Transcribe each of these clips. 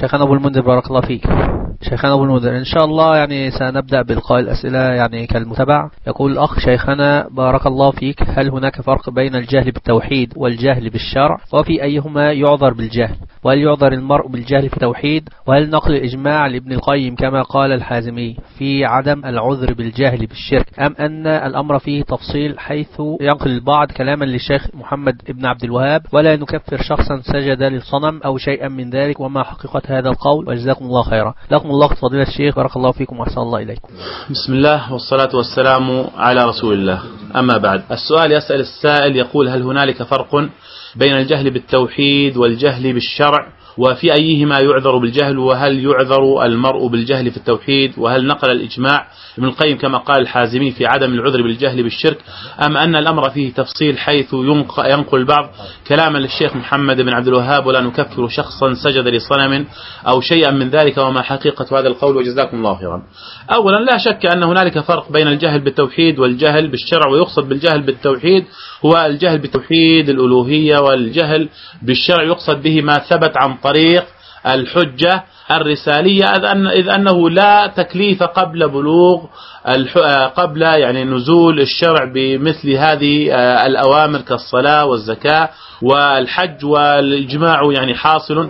شيخنا أبو المنذر بارك الله فيك. شيخنا أبو المنذر إن شاء الله يعني سنبدأ بإلقاء الأسئلة يعني كالمتابع. يقول الأخ: شيخنا بارك الله فيك، هل هناك فرق بين الجهل بالتوحيد والجهل بالشرع؟ وفي أيهما يعذر بالجهل؟ وهل يعذر المرء بالجهل في التوحيد؟ وهل نقل الإجماع لابن القيم كما قال الحازمي في عدم العذر بالجهل بالشرك، أم أن الأمر فيه تفصيل حيث ينقل البعض كلاما للشيخ محمد ابن عبد الوهاب: ولا نكفر شخصا سجد للصنم أو شيئا من ذلك، وما حقيقة هذا القول؟ وجزاكم الله خيرا. لكم الله فضيلة الشيخ، بارك الله فيكم وأحسن الله إليكم. بسم الله والصلاة والسلام على رسول الله. أما بعد، السؤال يسأل السائل يقول: هل هنالك فرق بين الجهل بالتوحيد والجهل بالشرع؟ وفي أيهما يعذر بالجهل؟ وهل يعذر المرء بالجهل في التوحيد؟ وهل نقل الإجماع ابن القيم كما قال الحازمي في عدم العذر بالجهل بالشرك، أم أن الأمر فيه تفصيل حيث ينقل البعض كلاما للشيخ محمد بن عبد الوهاب: ولا نكفر شخصا سجد لصنم أو شيئا من ذلك، وما حقيقة هذا القول؟ وجزاكم الله خيرا. أولا، لا شك أن هنالك فرق بين الجهل بالتوحيد والجهل بالشرع، ويقصد بالجهل بالتوحيد هو الجهل بتوحيد الألوهية، والجهل بالشرع يقصد به ما ثبت عن طريق الحجة الرسالية، إذ أنه لا تكليف قبل بلوغ قبل يعني نزول الشرع بمثل هذه الأوامر كالصلاة والزكاة والحج. والإجماع يعني حاصل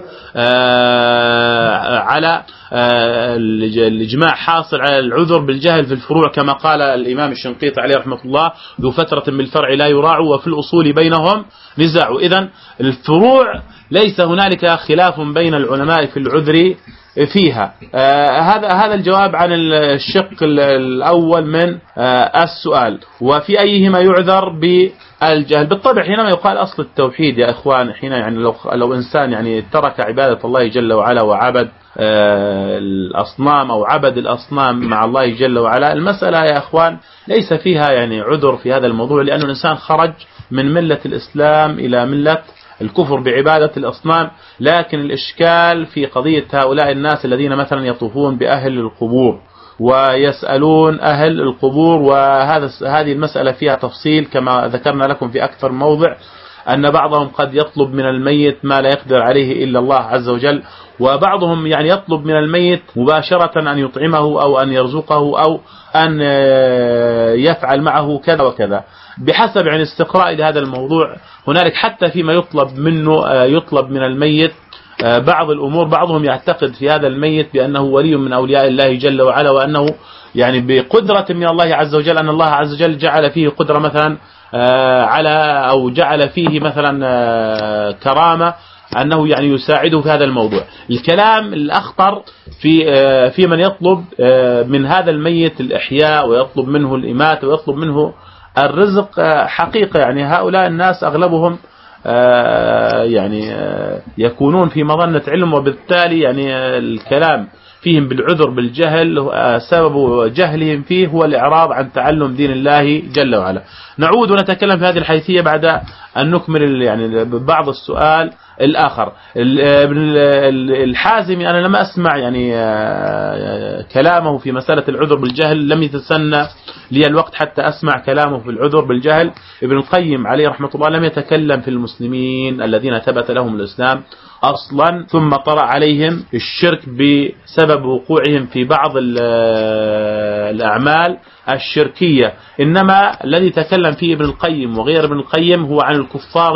على الإجماع حاصل على العذر بالجهل في الفروع كما قال الإمام الشنقيطي عليه رحمة الله: ذو فترة بالفرع لا يراع، وفي الأصول بينهم نزاع. إذن الفروع ليس هنالك خلاف بين العلماء في العذر فيها. هذا الجواب عن الشق الأول من السؤال. وفي أيهما يعذر بالجهل؟ بالطبع حينما يقال أصل التوحيد يا إخوان، حين يعني لو إنسان يعني ترك عبادة الله جل وعلا وعبد الأصنام أو عبد الأصنام مع الله جل وعلا، المسألة يا إخوان ليس فيها يعني عذر في هذا الموضوع، لأن الإنسان خرج من ملة الإسلام إلى ملة الكفر بعبادة الأصنام. لكن الإشكال في قضية هؤلاء الناس الذين مثلا يطوفون بأهل القبور ويسألون أهل القبور، وهذه المسألة فيها تفصيل كما ذكرنا لكم في أكثر موضع، أن بعضهم قد يطلب من الميت ما لا يقدر عليه إلا الله عز وجل، وبعضهم يعني يطلب من الميت مباشرة أن يطعمه أو أن يرزقه أو أن يفعل معه كذا وكذا بحسب يعني استقراء لهذا الموضوع. هنالك حتى فيما يطلب من الميت بعض الأمور، بعضهم يعتقد في هذا الميت بأنه ولي من أولياء الله جل وعلا، وأنه يعني بقدرة من الله عز وجل، أن الله عز وجل جعل فيه قدرة مثلا أو جعل فيه مثلا كرامة أنه يعني يساعده في هذا الموضوع. الكلام الأخطر في من يطلب من هذا الميت الإحياء ويطلب منه الإماتة ويطلب منه الرزق. حقيقة يعني هؤلاء الناس أغلبهم يعني يكونون في مظنة علم، وبالتالي يعني الكلام فيهم بالعذر بالجهل سبب جهلهم فيه هو الإعراض عن تعلم دين الله جل وعلا. نعود ونتكلم في هذه الحيثية بعد أن نكمل يعني بعض السؤال الآخر. الحازمي أنا لم أسمع يعني كلامه في مسألة العذر بالجهل، لم يتسنى لي الوقت حتى أسمع كلامه في العذر بالجهل. ابن القيم عليه رحمة الله لم يتكلم في المسلمين الذين ثبت لهم الإسلام أصلا ثم طرأ عليهم الشرك بسبب وقوعهم في بعض الأعمال الشركية، إنما الذي تكلم فيه ابن القيم وغير ابن القيم هو عن الكفار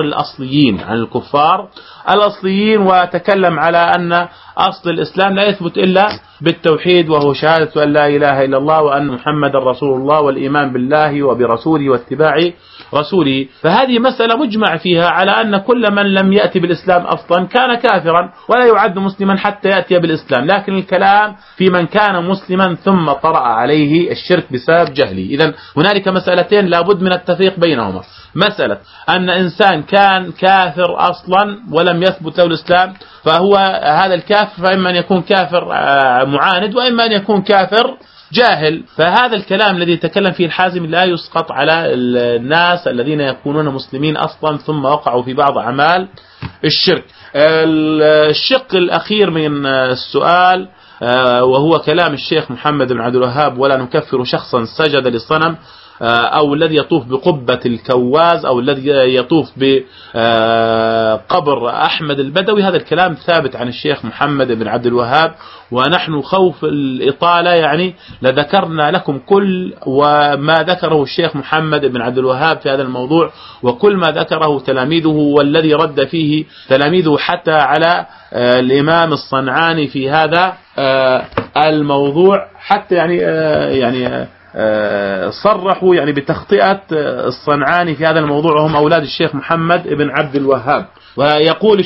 الأصليين، وتكلم على أن أصل الإسلام لا يثبت إلا بالتوحيد، وهو شهادة أن لا إله إلا الله وأن محمد رسول الله والإيمان بالله وبرسوله واتباع رسوله. فهذه مسألة مجمع فيها على أن كل من لم يأتي بالإسلام أصلا كان كافرا ولا يعد مسلما حتى يأتي بالإسلام، لكن الكلام في من كان مسلما ثم طرأ عليه الشرك بسبب جهله. إذن هنالك مسألتين لابد من التفريق بينهما: مسألة أن إنسان كان كافر أصلا ولم يثبت له الإسلام، فهو هذا الكافر فإما أن يكون كافر معاند وإما أن يكون كافر جاهل. فهذا الكلام الذي يتكلم فيه الحازم لا يسقط على الناس الذين يكونون مسلمين أصلا ثم وقعوا في بعض أعمال الشرك. الشق الأخير من السؤال وهو كلام الشيخ محمد بن عبد الوهاب: ولا نكفر شخصا سجد للصنم أو الذي يطوف بقبة الكواز أو الذي يطوف بقبر أحمد البدوي. هذا الكلام ثابت عن الشيخ محمد بن عبد الوهاب، ونحن خوف الإطالة يعني لذكرنا لكم كل وما ذكره الشيخ محمد بن عبد الوهاب في هذا الموضوع، وكل ما ذكره تلاميذه والذي رد فيه تلاميذه حتى على الإمام الصنعاني في هذا الموضوع، حتى يعني صرحوا يعني بتخطئة الصنعاني في هذا الموضوع، وهم أولاد الشيخ محمد بن عبد الوهاب. ويقول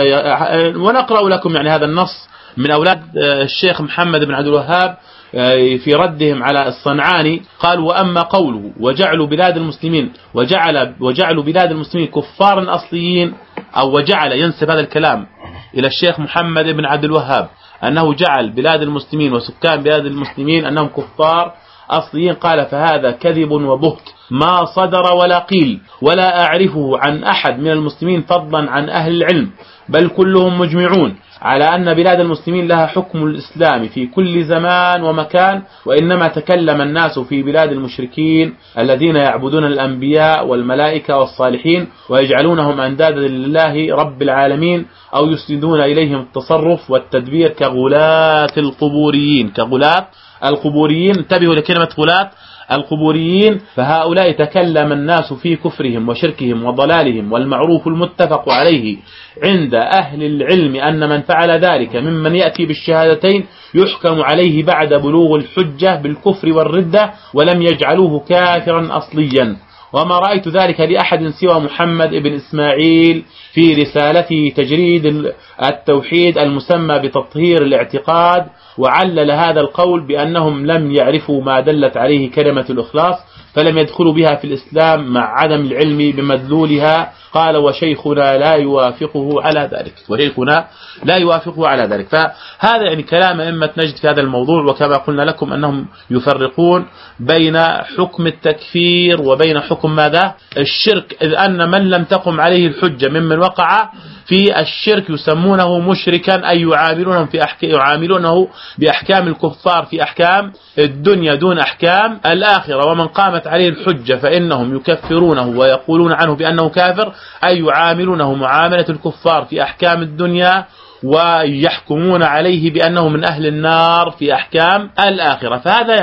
ونقرأ لكم يعني هذا النص من أولاد الشيخ محمد بن عبد الوهاب في ردهم على الصنعاني. قال: وأما قوله وجعلوا بلاد المسلمين وجعلوا بلاد المسلمين كفارا أصليين، أو وجعل ينسب هذا الكلام إلى الشيخ محمد بن عبد الوهاب أنه جعل بلاد المسلمين وسكان بلاد المسلمين أنهم كفار أصليين، قال: فهذا كذب وبهت ما صدر ولا قيل، ولا أعرفه عن أحد من المسلمين فضلا عن أهل العلم، بل كلهم مجمعون على أن بلاد المسلمين لها حكم الإسلام في كل زمان ومكان، وإنما تكلم الناس في بلاد المشركين الذين يعبدون الأنبياء والملائكة والصالحين ويجعلونهم أندادا لله رب العالمين، أو يسندون إليهم التصرف والتدبير كغلاة القبوريين. كغلاة القبوريين، انتبهوا لكلمة غلاة القبوريين. فهؤلاء تكلم الناس في كفرهم وشركهم وضلالهم، والمعروف المتفق عليه عند أهل العلم أن من فعل ذلك ممن يأتي بالشهادتين يحكم عليه بعد بلوغ الحجة بالكفر والردة، ولم يجعلوه كافرا أصليا. وما رأيت ذلك لأحد سوى محمد بن إسماعيل في رسالته تجريد التوحيد المسمى بتطهير الاعتقاد، وعلل هذا القول بأنهم لم يعرفوا ما دلت عليه كلمة الإخلاص فلم يدخلوا بها في الإسلام مع عدم العلم بمدلولها. قال: وشيخنا لا يوافقه على ذلك. وشيخنا لا يوافقه على ذلك. فهذا يعني كلام أئمة نجد في هذا الموضوع. وكما قلنا لكم أنهم يفرقون بين حكم التكفير وبين حكم ماذا؟ الشرك، إذ أن من لم تقم عليه الحجة ممن وقع في الشرك يسمونه مشركا، أي يعاملونه بأحكام الكفار في أحكام الدنيا دون أحكام الآخرة. ومن قامت عليه الحجة فإنهم يكفرونه ويقولون عنه بأنه كافر، أي يعاملونه معاملة الكفار في أحكام الدنيا ويحكمون عليه بأنه من أهل النار في أحكام الآخرة.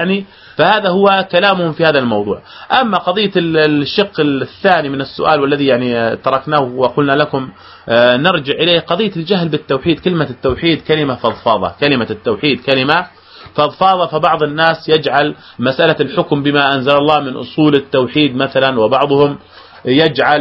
فهذا هو كلامهم في هذا الموضوع. أما قضية الشق الثاني من السؤال والذي يعني تركناه وقلنا لكم نرجع إليه، قضية الجهل بالتوحيد. كلمة التوحيد كلمة فضفاضة، كلمة التوحيد كلمة فضفاضة. فبعض الناس يجعل مسألة الحكم بما أنزل الله من أصول التوحيد مثلا، وبعضهم يجعل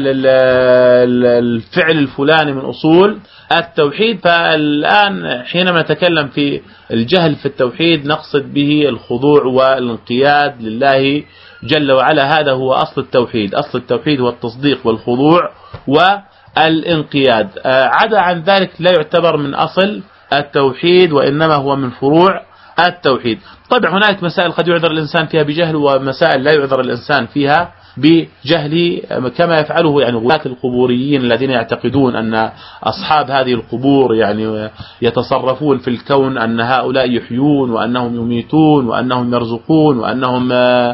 الفعل الفلاني من أصول التوحيد. فالآن حينما نتكلم في الجهل في التوحيد نقصد به الخضوع والانقياد لله جل وعلا. هذا هو أصل التوحيد. أصل التوحيد هو التصديق والخضوع والانقياد. عدا عن ذلك لا يعتبر من أصل التوحيد، وإنما هو من فروع التوحيد. طبعا هناك مسائل قد يعذر الإنسان فيها بجهل، ومسائل لا يعذر الإنسان فيها بجهله، كما يفعله يعني غلاة القبوريين الذين يعتقدون أن أصحاب هذه القبور يعني يتصرفون في الكون، أن هؤلاء يحيون وأنهم يميتون وأنهم يرزقون وأنهم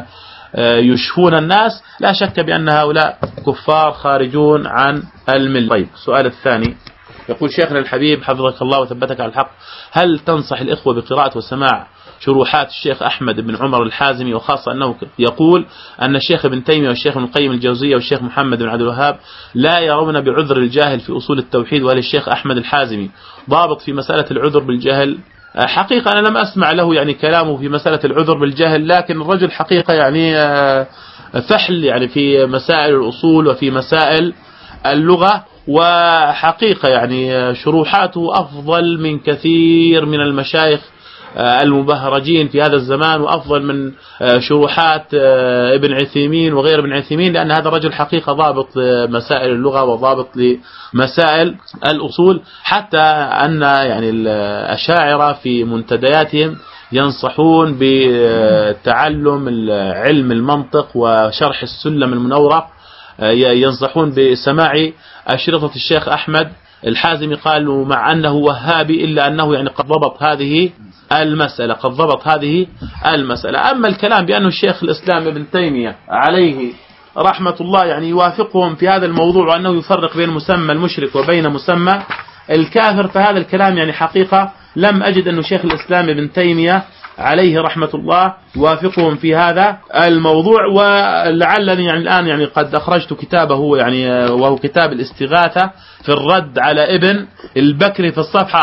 يشفون الناس. لا شك بأن هؤلاء كفار خارجون عن الملة. طيب، السؤال الثاني يقول: شيخنا الحبيب حفظك الله وثبتك على الحق، هل تنصح الإخوة بقراءة وسماع شروحات الشيخ أحمد بن عمر الحازمي، وخاصة أنه يقول أن الشيخ ابن تيمية والشيخ ابن القيم الجوزية والشيخ محمد بن عبد الوهاب لا يرون بعذر الجاهل في أصول التوحيد، وللشيخ أحمد الحازمي ضابط في مسألة العذر بالجهل؟ حقيقة أنا لم أسمع له يعني كلامه في مسألة العذر بالجهل، لكن الرجل حقيقة يعني فحل يعني في مسائل الأصول وفي مسائل اللغة، وحقيقة يعني شروحاته أفضل من كثير من المشايخ المبهرجين في هذا الزمان، وأفضل من شروحات ابن عثيمين وغير ابن عثيمين، لأن هذا الرجل حقيقة ضابط مسائل اللغة وضابط لمسائل الأصول. حتى أن يعني الأشاعرة في منتدياتهم ينصحون بتعلم علم المنطق وشرح السلم المنورق، ينصحون بسماع أشرطة الشيخ أحمد الحازمي. قالوا مع أنه وهابي إلا أنه يعني قد ضبط هذه المسألة، قد ضبط هذه المسألة. أما الكلام بأنه الشيخ الإسلام ابن تيمية عليه رحمة الله يعني يوافقهم في هذا الموضوع وأنه يفرق بين مسمى المشرك وبين مسمى الكافر، فهذا الكلام يعني حقيقة لم أجد أنه شيخ الإسلام ابن تيمية عليه رحمة الله يوافقهم في هذا الموضوع. ولعلني يعني الآن يعني قد أخرجت كتابه يعني وهو كتاب الاستغاثة في الرد على ابن البكري في الصفحة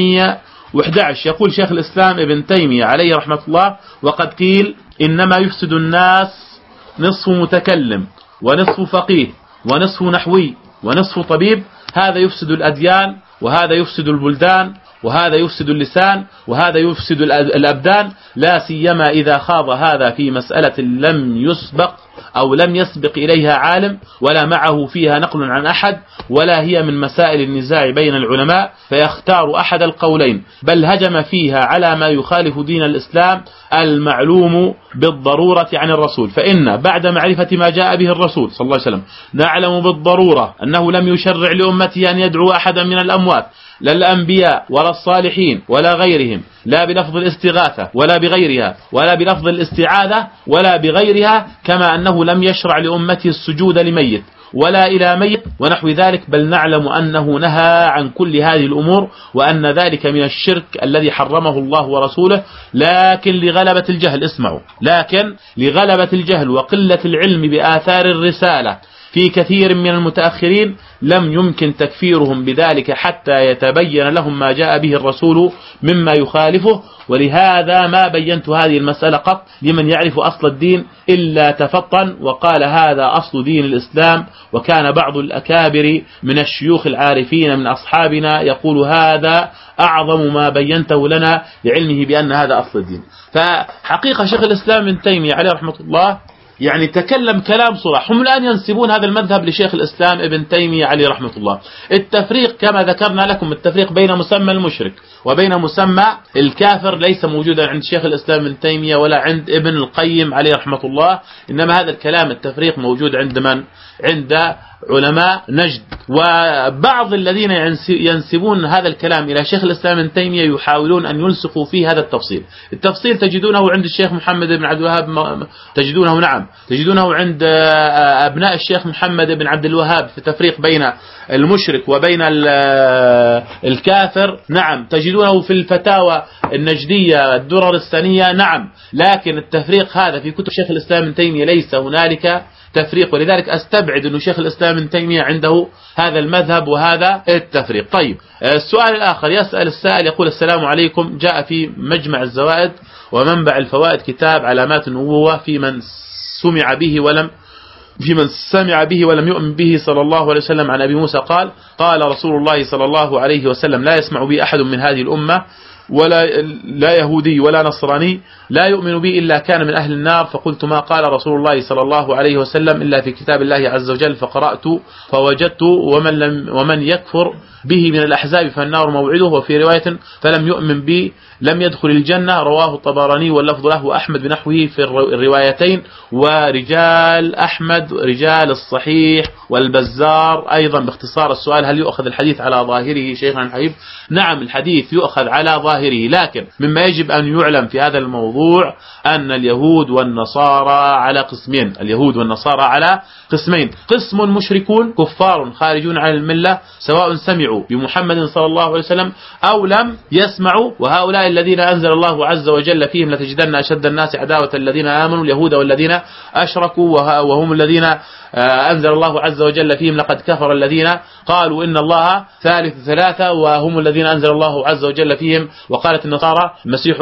411. يقول شيخ الإسلام ابن تيمية عليه رحمة الله: وقد قيل إنما يفسد الناس نصف متكلم ونصف فقيه ونصف نحوي ونصف طبيب، هذا يفسد الأديان وهذا يفسد البلدان وهذا يفسد اللسان وهذا يفسد الأبدان، لا سيما إذا خاض هذا في مسألة لم يسبق أو لم يسبق إليها عالم ولا معه فيها نقل عن أحد ولا هي من مسائل النزاع بين العلماء، فيختار أحد القولين، بل هجم فيها على ما يخالف دين الإسلام المعلوم بالضرورة عن الرسول. فإن بعد معرفة ما جاء به الرسول صلى الله عليه وسلم نعلم بالضرورة أنه لم يشرع لأمته أن يدعو أحدا من الأموات، لا الأنبياء ولا الصالحين ولا غيرهم، لا بلفظ الاستغاثة ولا بغيرها ولا بلفظ الاستعاذة ولا بغيرها، كما أنه لم يشرع لأمته السجود لميت ولا إلى ميت ونحو ذلك، بل نعلم أنه نهى عن كل هذه الأمور وأن ذلك من الشرك الذي حرمه الله ورسوله، لكن لغلبة الجهل، اسمعوا، لكن لغلبة الجهل وقلة العلم بآثار الرسالة في كثير من المتأخرين لم يمكن تكفيرهم بذلك حتى يتبين لهم ما جاء به الرسول مما يخالفه. ولهذا ما بينت هذه المسألة قط لمن يعرف أصل الدين إلا تفطن وقال هذا أصل دين الإسلام. وكان بعض الأكابر من الشيوخ العارفين من أصحابنا يقول هذا أعظم ما بينته لنا لعلمه بأن هذا أصل الدين. فحقيقة شيخ الإسلام ابن تيمية عليه رحمة الله يعني تكلم كلام صراح. هم الآن ينسبون هذا المذهب لشيخ الإسلام ابن تيمية عليه رحمة الله. التفريق كما ذكرنا لكم، التفريق بين مسمى المشرك وبين مسمى الكافر ليس موجودا عند شيخ الإسلام ابن تيمية ولا عند ابن القيم عليه رحمة الله، إنما هذا الكلام التفريق موجود عند من؟ عند علماء نجد. وبعض الذين ينسبون هذا الكلام إلى شيخ الإسلام ابن تيمية يحاولون أن يلصقوا فيه هذا التفصيل تجدونه عند الشيخ محمد بن عبد الوهاب، تجدونه نعم تجدونه عند أبناء الشيخ محمد بن عبد الوهاب في التفريق بين المشرك وبين الكافر، نعم تجدونه في الفتاوى النجدية الدرر السنية، نعم، لكن التفريق هذا في كتب شيخ الإسلام ابن تيمية ليس هنالك تفريق، ولذلك أستبعد أن شيخ الإسلام ابن تيمية عنده هذا المذهب وهذا التفريق. طيب، السؤال الآخر يسأل السائل يقول: السلام عليكم، جاء في مجمع الزوائد ومنبع الفوائد كتاب علامات النبوة في من سمع به ولم يؤمن به صلى الله عليه وسلم. عن أبي موسى قال: قال رسول الله صلى الله عليه وسلم: لا يسمع بي أحد من هذه الأمة لا يهودي ولا نصراني لا يؤمن بي إلا كان من أهل النار. فقلت: ما قال رسول الله صلى الله عليه وسلم إلا في كتاب الله عز وجل؟ فقرأت فوجدت: ومن يكفر به من الأحزاب فالنار موعده. وفي رواية: فلم يؤمن بي لم يدخل الجنة. رواه الطبراني واللفظ له وأحمد بنحوه في الروايتين. ورجال أحمد رجال الصحيح والبزار أيضا. باختصار السؤال: هل يؤخذ الحديث على ظاهره شيخنا الحبيب؟ نعم، الحديث يؤخذ على ظاهره، لكن مما يجب أن يعلم في هذا الموضوع أن اليهود والنصارى على قسمين. اليهود والنصارى على قسمين: قسم مشركون كفار خارجون عن الملة سواء سمعوا بمحمد صلى الله عليه وسلم أو لم يسمعوا، وهؤلاء الذين أنزل الله عز وجل فيهم: لتجدن أشد الناس عداوة الذين آمنوا اليهود والذين أشركوا، وهم الذين أنزل الله عز وجل فيهم: لقد كفر الذين قالوا إن الله ثالث ثلاثة، وهم الذين أنزل الله عز وجل فيهم: وقالت النصارى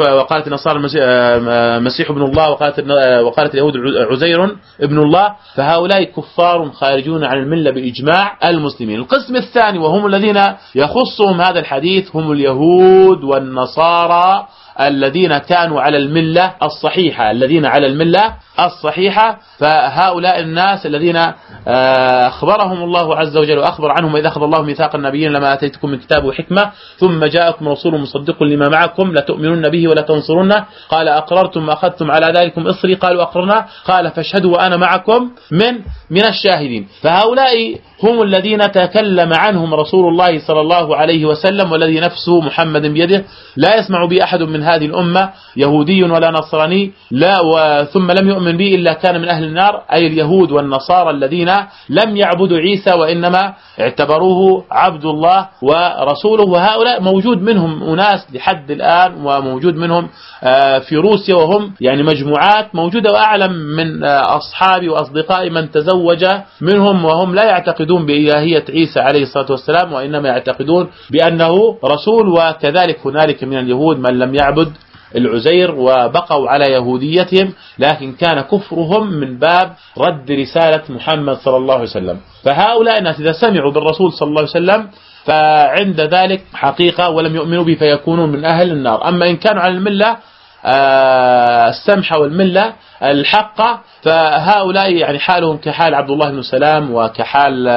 مسيح ابن الله، وقالت اليهود عزير ابن الله. فهؤلاء كفار خارجون عن الملة بإجماع المسلمين. القسم الثاني وهم الذين يخصهم هذا الحديث هم اليهود والنصارى الذين كانوا على الملة الصحيحة، فهؤلاء الناس الذين أخبرهم الله عز وجل وأخبر عنهم: إذا أخذ الله ميثاق النبيين لما آتيتكم من كتاب وحكمة ثم جاءكم رسول مصدق لما معكم لتؤمنن به ولا تنصرنه؟ قال أقررتم وأخذتم على ذلكم إصري؟ قالوا أقررنا. قال فاشهدوا وأنا معكم من الشاهدين. فهؤلاء هم الذين تكلم عنهم رسول الله صلى الله عليه وسلم، والذي نفس محمد بيده لا يسمع بي أحد من هذه الأمة يهودي ولا نصراني ثم لم يؤمن بي إلا كان من أهل النار، أي اليهود والنصارى الذين لم يعبدوا عيسى وإنما اعتبروه عبد الله ورسوله. وهؤلاء موجود منهم أناس لحد الآن، وموجود منهم في روسيا، وهم يعني مجموعات موجودة، وأعلم من أصحابي وأصدقائي من تزوج منهم وهم لا يعتقدون بإلهية عيسى عليه الصلاة والسلام، وإنما يعتقدون بأنه رسول. وكذلك هنالك من اليهود من لم يعبد العزير وبقوا على يهوديتهم، لكن كان كفرهم من باب رد رسالة محمد صلى الله عليه وسلم. فهؤلاء الناس إذا سمعوا بالرسول صلى الله عليه وسلم فعند ذلك حقيقة ولم يؤمنوا به فيكونون من أهل النار. أما إن كانوا على الملة السمحة والملة الحقة فهؤلاء يعني حالهم كحال عبد الله بن سلام وكحال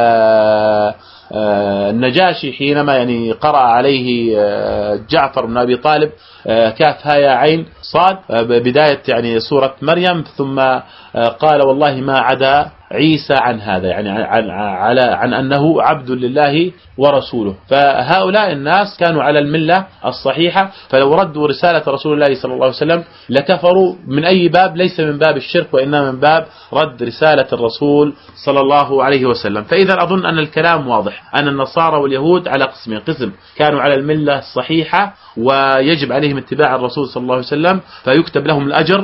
النجاشي حينما يعني قرأ عليه جعفر بن أبي طالب كاف ها يا عين صاد بداية يعني سورة مريم، ثم قال والله ما عدا عيسى عن هذا، يعني عن أنه عبد لله ورسوله. فهؤلاء الناس كانوا على الملة الصحيحة، فلو ردوا رسالة رسول الله صلى الله عليه وسلم لكفروا من أي باب، ليس من باب الشرك وإنما من باب رد رسالة الرسول صلى الله عليه وسلم. فإذا أظن أن الكلام واضح أن النصارى واليهود على قسمين: قسم كانوا على الملة الصحيحة ويجب عليهم اتباع الرسول صلى الله عليه وسلم فيكتب لهم الأجر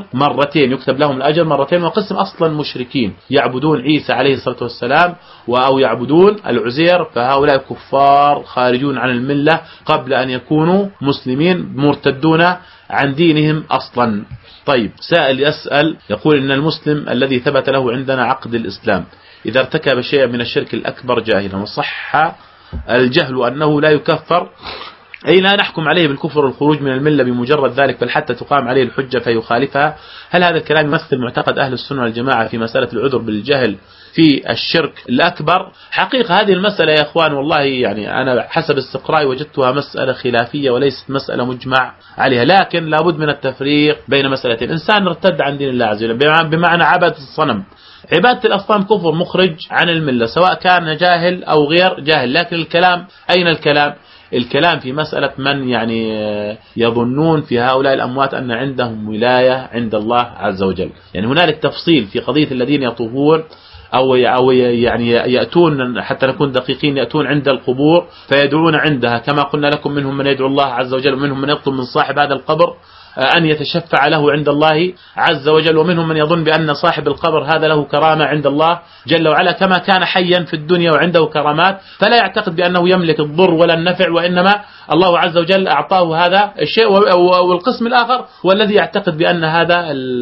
مرتين، وقسم أصلا مشركين يعبدون عيسى عليه الصلاة والسلام أو يعبدون العزير، فهؤلاء كفار خارجون عن الملة قبل أن يكونوا مسلمين، مرتدون عن دينهم أصلا. طيب، سائل يسأل يقول إن المسلم الذي ثبت له عندنا عقد الإسلام إذا ارتكب شيئا من الشرك الأكبر جاهلا وصح الجهل أنه لا يكفر، أي لا نحكم عليه بالكفر والخروج من الملة بمجرد ذلك، بل حتى تقام عليه الحجة فيخالفها، هل هذا الكلام يمثل معتقد أهل السنة والجماعة في مسألة العذر بالجهل في الشرك الأكبر؟ حقيقة هذه المسألة يا أخوان والله يعني أنا حسب استقرائي وجدتها مسألة خلافية وليست مسألة مجمع عليها، لكن لابد من التفريق بين مسألتين: إنسان ارتد عن دين الله عز وجل بمعنى عبادة الصنم. عبادة الأصنام كفر مخرج عن الملة سواء كان جاهل أو غير جاهل، لكن الكلام أين الكلام في مسألة من يعني يظنون في هؤلاء الأموات أن عندهم ولاية عند الله عز وجل. يعني هنالك تفصيل في قضية الذين يطوفون أو يعني يأتون، حتى نكون دقيقين، يأتون عند القبور فيدعون عندها كما قلنا لكم، منهم من يدعو الله عز وجل، ومنهم من يطلب من صاحب هذا القبر أن يتشفع له عند الله عز وجل، ومنهم من يظن بأن صاحب القبر هذا له كرامة عند الله جل وعلا كما كان حيا في الدنيا وعنده كرامات، فلا يعتقد بأنه يملك الضر ولا النفع، وإنما الله عز وجل أعطاه هذا الشيء. والقسم الآخر والذي يعتقد بأن هذا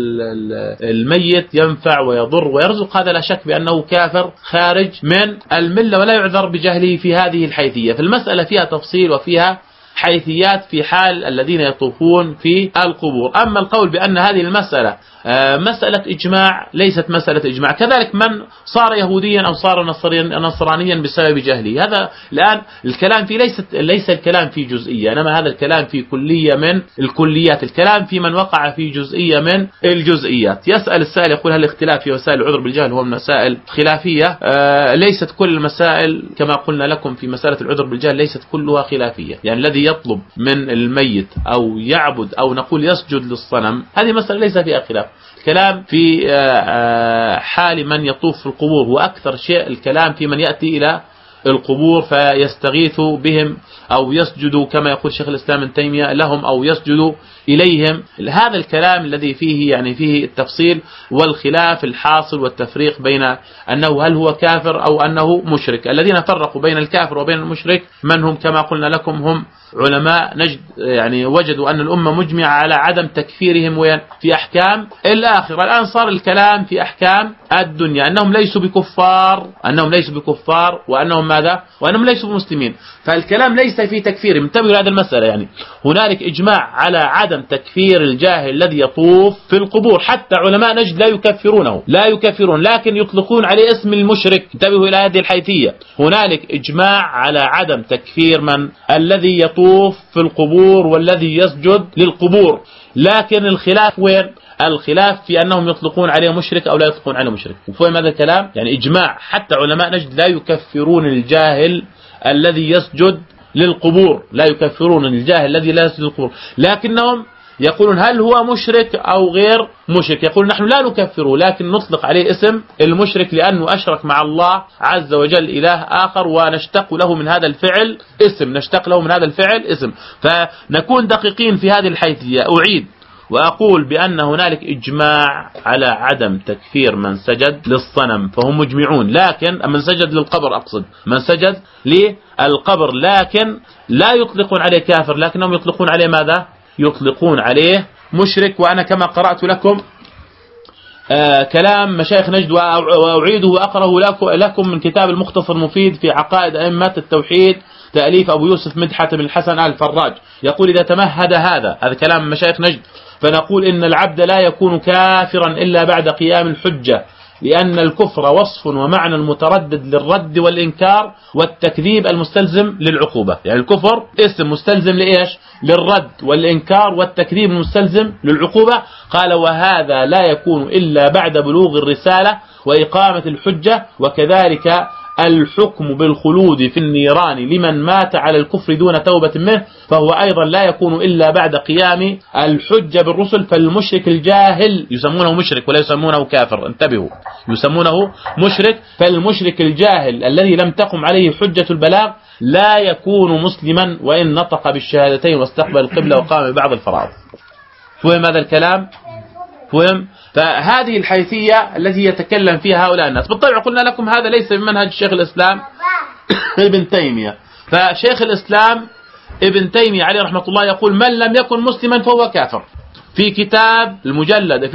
الميت ينفع ويضر ويرزق، هذا لا شك بأنه كافر خارج من الملة ولا يعذر بجهله في هذه الحيثية. فالمسألة فيها تفصيل وفيها حيثيات في حال الذين يطوفون في القبور. أما القول بأن هذه المسألة مسألة إجماع، ليست مسألة إجماع. كذلك من صار يهوديا أو صار نصرانيا بسبب جهله، هذا الآن الكلام فيه ليس الكلام في جزئية، إنما هذا الكلام في كلية من الكليات، الكلام في من وقع في جزئية من الجزئيات. يسأل السائل يقول هل الاختلاف في وسائل العذر بالجهل هو من مسائل خلافية؟ ليست كل المسائل كما قلنا لكم في مسألة العذر بالجهل ليست كلها خلافية. يعني الذي يطلب من الميت أو يعبد أو نقول يسجد للصنم، هذه مسألة ليس فيها خلاف. الكلام في حال من يطوف في القبور، وأكثر شيء الكلام في من يأتي إلى القبور فيستغيث بهم أو يسجدوا كما يقول شيخ الإسلام ابن تيمية لهم أو يسجدوا إليهم. هذا الكلام الذي فيه يعني فيه التفصيل والخلاف الحاصل والتفريق بين أنه هل هو كافر أو أنه مشرك. الذين فرقوا بين الكافر وبين المشرك من هم؟ كما قلنا لكم هم علماء نجد، يعني وجدوا أن الأمة مجمعة على عدم تكفيرهم وين في أحكام الآخرة. الآن صار الكلام في أحكام الدنيا، أنهم ليسوا بكفار وأنهم ماذا؟ وأنهم ليسوا بمسلمين. فالكلام ليس في تكفيرهم. انتبهوا لهذه المسألة، يعني هنالك إجماع على عدم عدم تكفير الجاهل الذي يطوف في القبور. حتى علماء نجد لا يكفرون، لكن يطلقون عليه اسم المشرك. انتبهوا إلى هذه الحيثية. هنالك إجماع على عدم تكفير من الذي يطوف في القبور والذي يسجد للقبور، لكن الخلاف وين؟ الخلاف في أنهم يطلقون عليه مشرك أو لا يطلقون عليه مشرك. وفهم هذا الكلام؟ يعني إجماع حتى علماء نجد لا يكفرون الجاهل الذي يسجد للقبور، لا يكفرون الجاهل الذي لا يسجد للقبور، لكنهم يقولون هل هو مشرك أو غير مشرك؟ يقول نحن لا نكفره، لكن نطلق عليه اسم المشرك لأنه أشرك مع الله عز وجل إله آخر، ونشتق له من هذا الفعل اسم، فنكون دقيقين في هذه الحيثية. أعيد وأقول بأن هنالك إجماع على عدم تكفير من سجد للصنم، فهم مجمعون، لكن من سجد للقبر، أقصد من سجد للقبر، لكن لا يطلقون عليه كافر، لكنهم يطلقون عليه ماذا؟ يطلقون عليه مشرك. وأنا كما قرأت لكم كلام مشايخ نجد وأعيده وأقرأه لكم من كتاب المختصر المفيد في عقائد أئمة التوحيد تأليف أبو يوسف مدحت بن الحسن الفراج، يقول إذا تمهد هذا كلام مشايخ نجد، فنقول إن العبد لا يكون كافرا إلا بعد قيام الحجة، لأن الكفر وصف ومعنى المتردد للرد والإنكار والتكذيب المستلزم للعقوبة. يعني الكفر اسم مستلزم لإيش؟ للرد والإنكار والتكذيب المستلزم للعقوبة. قال وهذا لا يكون إلا بعد بلوغ الرسالة وإقامة الحجة، وكذلك الحكم بالخلود في النيران لمن مات على الكفر دون توبة منه، فهو أيضا لا يكون إلا بعد قيام الحجة بالرسل. فالمشرك الجاهل يسمونه مشرك ولا يسمونه كافر، انتبهوا، يسمونه مشرك. فالمشرك الجاهل الذي لم تقم عليه حجة البلاغ لا يكون مسلما وإن نطق بالشهادتين واستقبل القبلة وقام ببعض الفرائض. فهم هذا الكلام؟ فهم؟ فهذه الحيثية التي يتكلم فيها هؤلاء الناس. بالطبع قلنا لكم هذا ليس بمنهج شيخ الإسلام ابن تيمية. فشيخ الإسلام ابن تيمية عليه رحمة الله يقول من لم يكن مسلما فهو كافر. في كتاب المجلد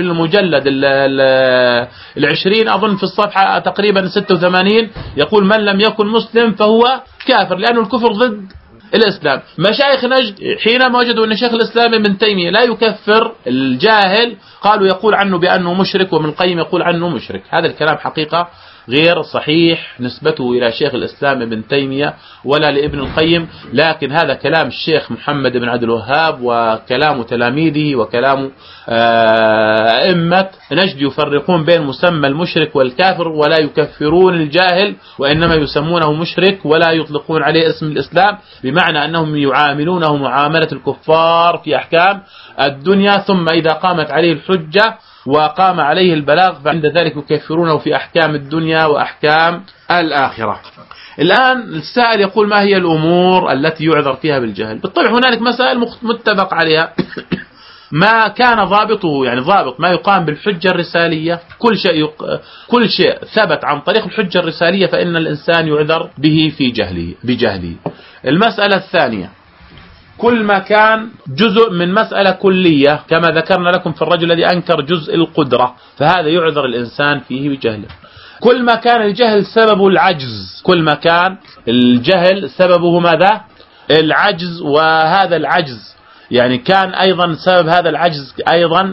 20 أظن في الصفحة تقريبا 86 يقول من لم يكن مسلم فهو كافر، لأنه الكفر ضد الإسلام. مشايخ نجد حينما وجدوا أن شيخ الإسلام ابن تيمية لا يكفر الجاهل قالوا يقول عنه بأنه مشرك، ومن القيم يقول عنه مشرك. هذا الكلام حقيقة غير صحيح نسبته إلى شيخ الإسلام ابن تيمية ولا لابن القيم، لكن هذا كلام الشيخ محمد بن عبد الوهاب وكلام تلاميذه وكلام أئمة نجد يفرقون بين مسمى المشرك والكافر، ولا يكفرون الجاهل وإنما يسمونه مشرك ولا يطلقون عليه اسم الإسلام، بمعنى أنهم يعاملونه معاملة الكفار في أحكام الدنيا، ثم إذا قامت عليه الحجة وقام عليه البلاغ فعند ذلك يكفرونه في أحكام الدنيا وأحكام الآخرة. الآن السائل يقول ما هي الأمور التي يعذر فيها بالجهل؟ بالطبع هنالك مسائل متفق عليها ما كان ضابطه، يعني ضابط ما يقام بالحجة الرسالية، كل شيء ثبت عن طريق الحجة الرسالية فإن الإنسان يعذر به في بجهله. المسألة الثانية كل ما كان جزء من مسألة كلية كما ذكرنا لكم في الرجل الذي أنكر جزء القدرة، فهذا يعذر الإنسان فيه بجهله. كل ما كان الجهل سببه العجز، كل ما كان الجهل سببه ماذا؟ العجز، وهذا العجز يعني كان أيضا سبب هذا العجز أيضا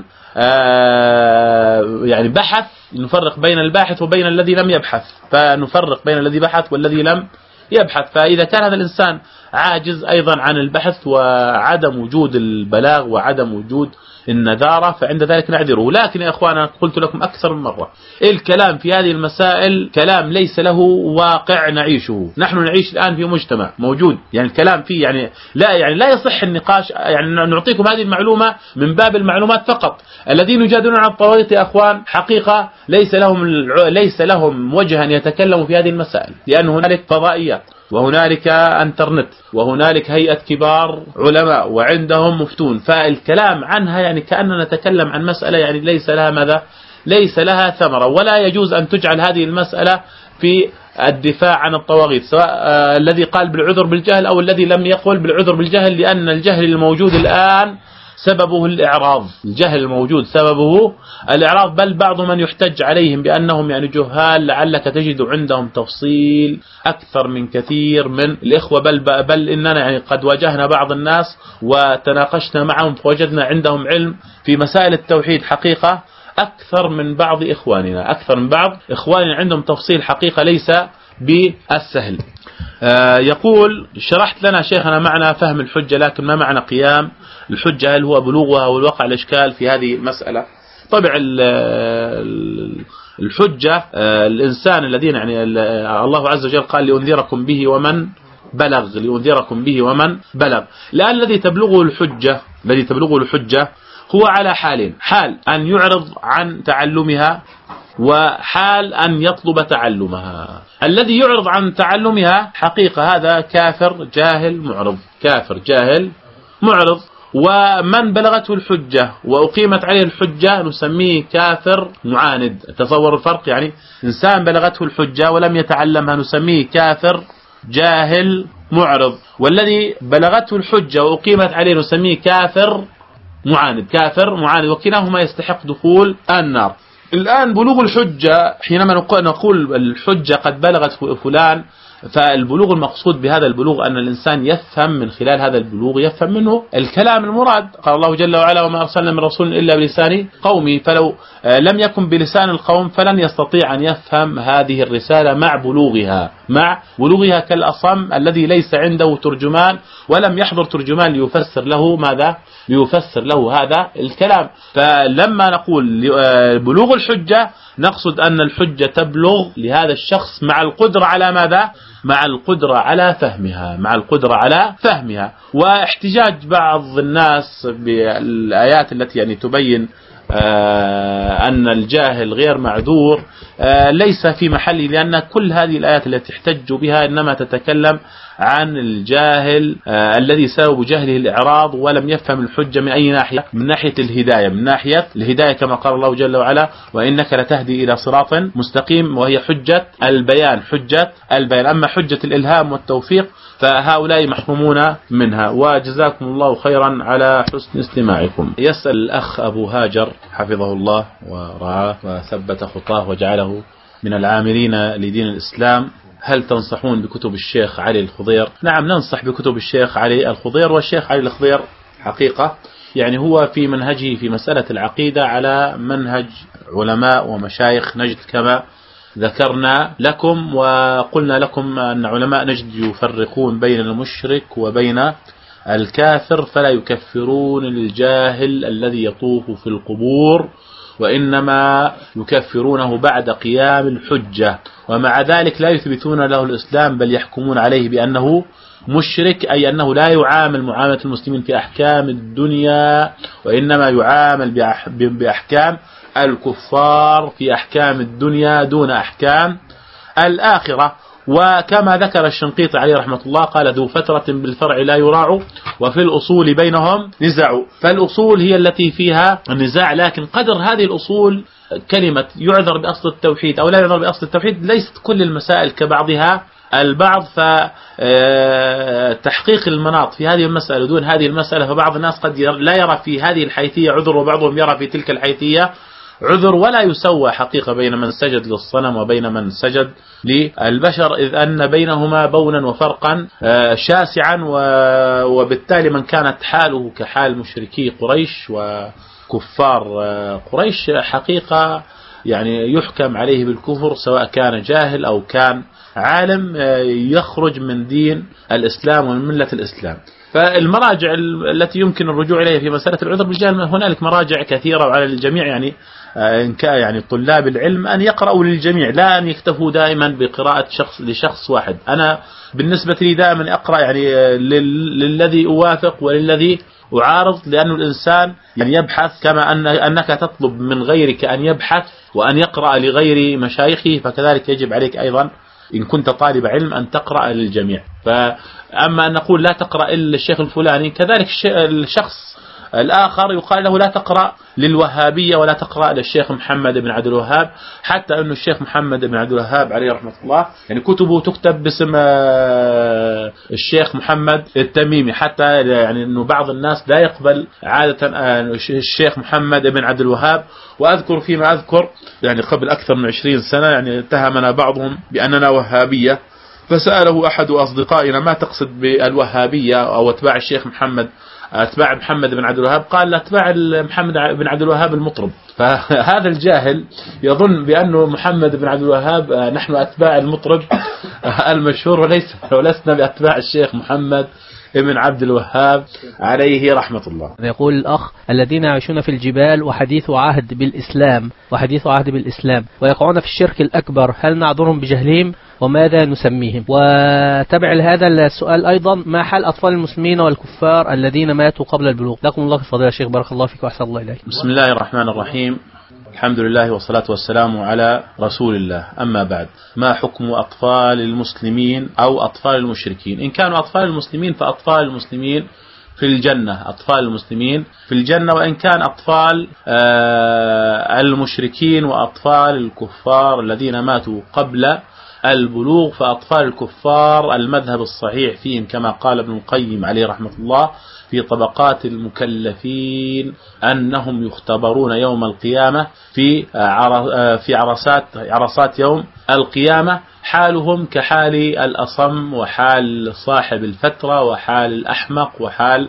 يعني بحث، نفرق بين الباحث وبين الذي لم يبحث، فنفرق بين الذي بحث والذي لم يبحث. فإذا كان هذا الإنسان عاجز أيضا عن البحث وعدم وجود البلاغ وعدم وجود النذارة فعند ذلك نعذره. لكن يا أخوانا قلت لكم أكثر من مرة الكلام في هذه المسائل كلام ليس له واقع نعيشه. نحن نعيش الآن في مجتمع موجود يعني الكلام فيه يعني لا يصح النقاش. يعني نعطيكم هذه المعلومة من باب المعلومات فقط. الذين يجادلون عن الطواغيت يا أخوان حقيقة ليس لهم وجه أن يتكلموا في هذه المسائل، لأن هنالك فضائيات وهنالك انترنت وهنالك هيئة كبار علماء وعندهم مفتون، فالكلام عنها يعني كأننا نتكلم عن مسألة يعني ليس لها ثمرة، ولا يجوز أن تجعل هذه المسألة في الدفاع عن الطواغيت، سواء الذي قال بالعذر بالجهل أو الذي لم يقل بالعذر بالجهل، لأن الجهل الموجود الآن سببه الإعراض، الجهل الموجود سببه الإعراض، بل بعض من يحتج عليهم بأنهم يعني جهال، لعلك تجد عندهم تفصيل أكثر من كثير من الإخوة، بل إننا يعني قد واجهنا بعض الناس وتناقشنا معهم فوجدنا عندهم علم في مسائل التوحيد حقيقة أكثر من بعض إخواننا عندهم تفصيل حقيقة ليس بالسهل. يقول شرحت لنا شيخنا معنى فهم الحجة، لكن ما معنى قيام الحجة؟ هل هو بلوغها والوقع الإشكال في هذه المسألة؟ طبعا الحجة الإنسان الذين يعني الله عز وجل قال لأنذركم به ومن بلغ، لأن الذي تبلغه الحجة هو على حالين: حال أن يعرض عن تعلمها، وحال أن يطلب تعلمها. الذي يعرض عن تعلمها حقيقة هذا كافر جاهل معرض، ومن بلغته الحجة وأقيمت عليه الحجة نسميه كافر معاند. تصور الفرق، يعني إنسان بلغته الحجة ولم يتعلمها نسميه كافر جاهل معرض، والذي بلغته الحجة وأقيمت عليه نسميه كافر معاند، وكلاهما يستحق دخول النار. الآن بلوغ الحجة، حينما نقول الحجة قد بلغت فلان، فالبلوغ المقصود بهذا البلوغ أن الإنسان يفهم من خلال هذا البلوغ، يفهم منه الكلام المراد. قال الله جل وعلا: وما أرسلنا من رسول إلا بلسان قومه، فلو لم يكن بلسان القوم فلن يستطيع أن يفهم هذه الرسالة مع بلوغها كالأصم الذي ليس عنده ترجمان ولم يحضر ترجمان ليفسر له هذا الكلام. فلما نقول بلوغ الحجة نقصد أن الحجة تبلغ لهذا الشخص مع القدرة على ماذا؟ مع القدرة على فهمها. واحتجاج بعض الناس بالآيات التي يعني تبين أن الجاهل غير معذور ليس في محله، لأن كل هذه الآيات التي احتج بها إنما تتكلم عن الجاهل الذي سبب جهله الإعراض ولم يفهم الحجة من أي ناحية؟ من ناحية الهداية، كما قال الله جل وعلا: وإنك لتهدي إلى صراط مستقيم، وهي حجة البيان. أما حجة الإلهام والتوفيق فهؤلاء محرومون منها. وجزاكم الله خيرا على حسن استماعكم. يسأل الأخ أبو هاجر حفظه الله ورعاه وثبت خطاه وجعله من العاملين لدين الإسلام: هل تنصحون بكتب الشيخ علي الخضير؟ نعم، ننصح بكتب الشيخ علي الخضير. والشيخ علي الخضير حقيقة يعني هو في منهجه في مسألة العقيدة على منهج علماء ومشايخ نجد، كما ذكرنا لكم وقلنا لكم أن علماء نجد يفرقون بين المشرك وبين الكافر، فلا يكفرون الجاهل الذي يطوف في القبور، وإنما يكفرونه بعد قيام الحجة، ومع ذلك لا يثبتون له الإسلام، بل يحكمون عليه بأنه مشرك، أي أنه لا يعامل معاملة المسلمين في أحكام الدنيا، وإنما يعامل بأحكام الكفار في أحكام الدنيا دون أحكام الآخرة. وكما ذكر الشنقيطي عليه رحمة الله قال: ذو فترة بالفرع لا يراع، وفي الأصول بينهم نزاع. فالأصول هي التي فيها النزاع، لكن قدر هذه الأصول كلمة يعذر بأصل التوحيد أو لا يعذر بأصل التوحيد، ليست كل المسائل كبعضها البعض. فتحقيق المناط في هذه المسألة دون هذه المسألة، فبعض الناس قد لا يرى في هذه الحيثية عذر، وبعضهم يرى في تلك الحيثية عذر، ولا يسوى حقيقة بين من سجد للصنم وبين من سجد للبشر، إذ أن بينهما بونا وفرقا شاسعا. وبالتالي من كانت حاله كحال مشركي قريش وكفار قريش حقيقة يعني يحكم عليه بالكفر، سواء كان جاهل أو كان عالم، يخرج من دين الإسلام ومن ملة الإسلام. فالمراجع التي يمكن الرجوع إليها في مسألة العذر بالجهل هنالك مراجع كثيرة، وعلى الجميع يعني إن كان يعني طلاب العلم أن يقرأوا للجميع، لا أن يكتفوا دائما بقراءة لشخص واحد. أنا بالنسبة لي دائما أقرأ يعني للذي أوافق وللذي أعارض، لأن الإنسان يعني يبحث كما أنك تطلب من غيرك أن يبحث وأن يقرأ لغير مشايخه، فكذلك يجب عليك أيضا إن كنت طالب علم أن تقرأ للجميع. فأما أن نقول لا تقرأ إلا الشيخ الفلاني، كذلك الشخص الآخر يقال له لا تقرأ للوهابية ولا تقرأ للشيخ محمد بن عبد الوهاب، حتى أن الشيخ محمد بن عبد الوهاب عليه رحمة الله يعني كتبه تكتب باسم الشيخ محمد التميمي، حتى يعني أنه بعض الناس لا يقبل عادة الشيخ محمد بن عبد الوهاب. وأذكر فيما أذكر يعني قبل أكثر من 20 سنة يعني اتهمنا بعضهم بأننا وهابية، فسأله أحد أصدقائنا ما تقصد بالوهابية أو أتباع الشيخ محمد، أتباع محمد بن عبد الوهاب؟ قال أتباع محمد بن عبد الوهاب المطرب. فهذا الجاهل يظن بأنه محمد بن عبد الوهاب نحن أتباع المطرب المشهور ولسنا بأتباع الشيخ محمد ابن عبد الوهاب عليه رحمة الله. يقول الأخ: الذين يعيشون في الجبال وحديث عهد بالإسلام ويقعون في الشرك الأكبر، هل نعذرهم بجهلهم وماذا نسميهم؟ وتبع هذا السؤال أيضا: ما حال أطفال المسلمين والكفار الذين ماتوا قبل البلوغ؟ لكم الله فضيلة يا شيخ، بارك الله فيك وأحسن الله إليك. بسم الله الرحمن الرحيم، الحمد لله والصلاة والسلام على رسول الله، أما بعد. ما حكم أطفال المسلمين أو أطفال المشركين؟ إن كانوا أطفال المسلمين فأطفال المسلمين في الجنة، أطفال المسلمين في الجنة. وإن كان أطفال المشركين وأطفال الكفار الذين ماتوا قبل البلوغ فأطفال الكفار المذهب الصحيح فيهم كما قال ابن القيم عليه رحمة الله في طبقات المكلفين أنهم يختبرون يوم القيامة في عرصات يوم القيامة، حالهم كحال الأصم وحال صاحب الفترة وحال الأحمق وحال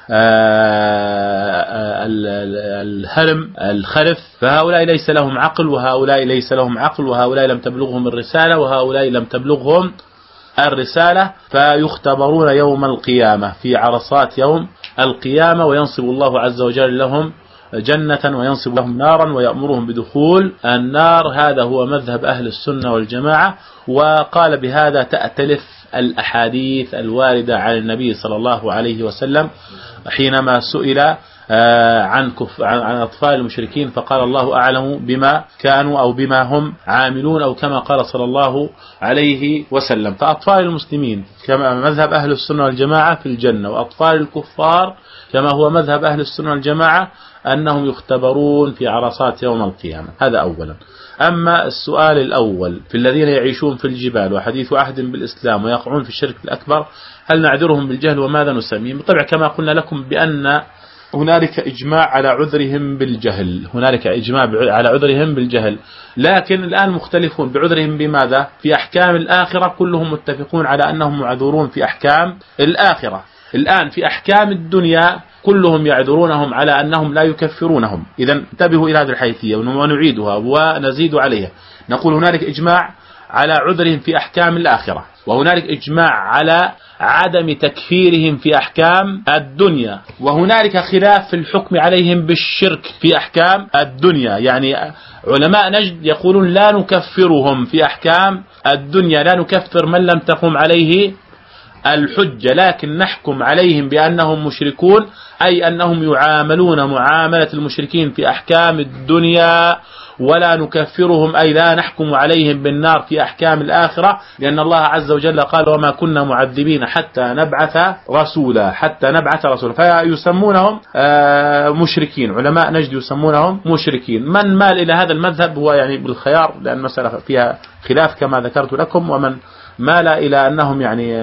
الهرم الخرف. فهؤلاء ليس لهم عقل وهؤلاء ليس لهم عقل، وهؤلاء لم تبلغهم الرسالة وهؤلاء لم تبلغهم الرسالة، فيختبرون يوم القيامة في عرصات يوم القيامة، وينصب الله عز وجل لهم جنة وينصب لهم نارا ويأمرهم بدخول النار. هذا هو مذهب أهل السنة والجماعة. وقال بهذا تأتلف الأحاديث الواردة عن النبي صلى الله عليه وسلم حينما سئل عن أطفال المشركين فقال الله أعلم بما كانوا أو بما هم عاملون، أو كما قال صلى الله عليه وسلم. فأطفال المسلمين كما مذهب أهل السنة والجماعة في الجنة، وأطفال الكفار كما هو مذهب أهل السنة والجماعة أنهم يختبرون في عرصات يوم القيامة. هذا أولا. أما السؤال الأول في الذين يعيشون في الجبال وحديث عهد بالإسلام ويقعون في الشرك الأكبر، هل نعذرهم بالجهل وماذا نسميهم؟ بالطبع كما قلنا لكم بأن هنالك إجماع على عذرهم بالجهل، هنالك إجماع على عذرهم بالجهل، لكن الآن مختلفون بعذرهم بماذا؟ في أحكام الآخرة كلهم متفقون على أنهم معذورون في أحكام الآخرة. الآن في أحكام الدنيا كلهم يعذرونهم على أنهم لا يكفرونهم. إذن انتبهوا إلى هذه الحيثية ونعيدها ونزيد عليها. نقول هنالك إجماع على عذرهم في أحكام الآخرة، وهنالك إجماع على عدم تكفيرهم في أحكام الدنيا، وهنالك خلاف في الحكم عليهم بالشرك في أحكام الدنيا. يعني علماء نجد يقولون لا نكفرهم في أحكام الدنيا، لا نكفر من لم تقم عليه الحجة، لكن نحكم عليهم بأنهم مشركون، أي أنهم يعاملون معاملة المشركين في أحكام الدنيا، ولا نكفرهم أي لا نحكم عليهم بالنار في أحكام الآخرة، لأن الله عز وجل قال وما كنا معذبين حتى نبعث رسولا، فيسمونهم مشركين. علماء نجد يسمونهم مشركين. من مال إلى هذا المذهب هو يعني بالخيار، لأن المسألة فيها خلاف كما ذكرت لكم، ومن مال إلى أنهم يعني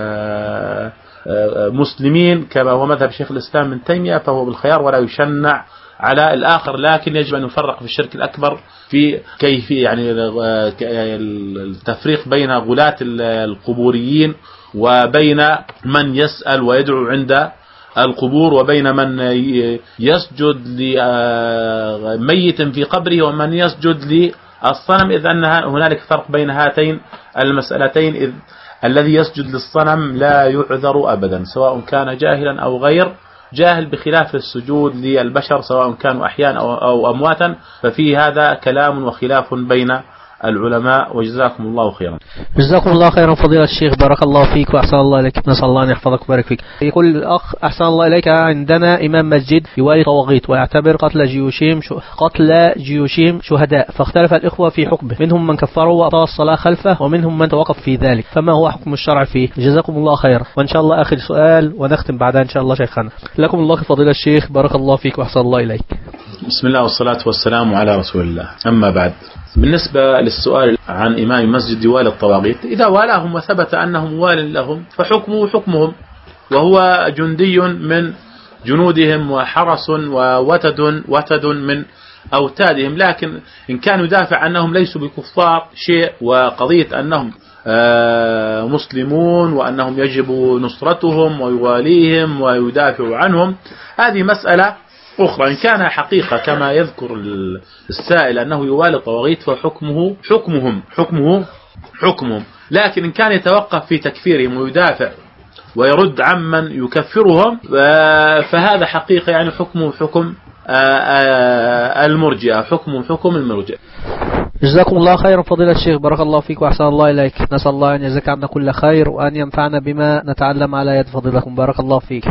مسلمين كما هو مذهب شيخ الإسلام ابن تيمية فهو بالخيار ولا يشنع على الآخر. لكن يجب أن نفرق في الشرك الأكبر في كيف يعني التفريق بين غلاة القبوريين وبين من يسأل ويدعو عند القبور، وبين من يسجد لميت في قبره ومن يسجد للصنم، إذ أن هنالك فرق بين هاتين المسألتين. إذ الذي يسجد للصنم لا يعذر أبدا سواء كان جاهلا أو غير جاهل، بخلاف السجود للبشر سواء كانوا أحياء أو أمواتا، ففي هذا كلام وخلاف بين العلماء، وجزاكم الله خيرا. جزاكم الله خيرا فضيلة الشيخ، بارك الله فيك وأحسن الله إليك، نسأل الله أن يحفظك ويبارك فيك. يقول الأخ أحسن الله إليك، عندنا إمام مسجد يوالي طواغيت ويعتبر قتل جيوشهم شهداء، فاختلف الإخوة في حكمه، منهم من كفره وأطاع الصلاة خلفه، ومنهم من توقف في ذلك، فما هو حكم الشرع فيه؟ جزاكم الله خيرا. وإن شاء الله آخر سؤال ونختم بعدها إن شاء الله شيخنا. لكم الله فضيلة الشيخ، بارك الله فيك وأحسن الله إليك. بسم الله والصلاة والسلام على رسول الله، أما بعد. بالنسبة للسؤال عن إمام مسجد يوالي الطواغيت، إذا والاهم وثبت أنه موال لهم فحكمه حكمهم، وهو جندي من جنودهم وحرس ووتد من أوتادهم، لكن إن كان يدافع عنهم ليسوا بكفار شيء، وقضية أنهم مسلمون وأنهم يجب نصرتهم ويواليهم ويدافع عنهم هذه مسألة أخرى. إن كان حقيقة كما يذكر السائل أنه يوالي الطواغيت فحكمه حكمهم، لكن إن كان يتوقف في تكفيرهم ويدافع ويرد عمن يكفرهم فهذا حقيقة يعني حكمه حكم المرجئة، حكم المرجئة. جزاكم الله خيرا فضيلة الشيخ، بارك الله فيك وأحسن الله إليك، نسأل الله أن يجزاك عنا كل خير وأن ينفعنا بما نتعلم على يد فضيلكم، بارك الله فيك.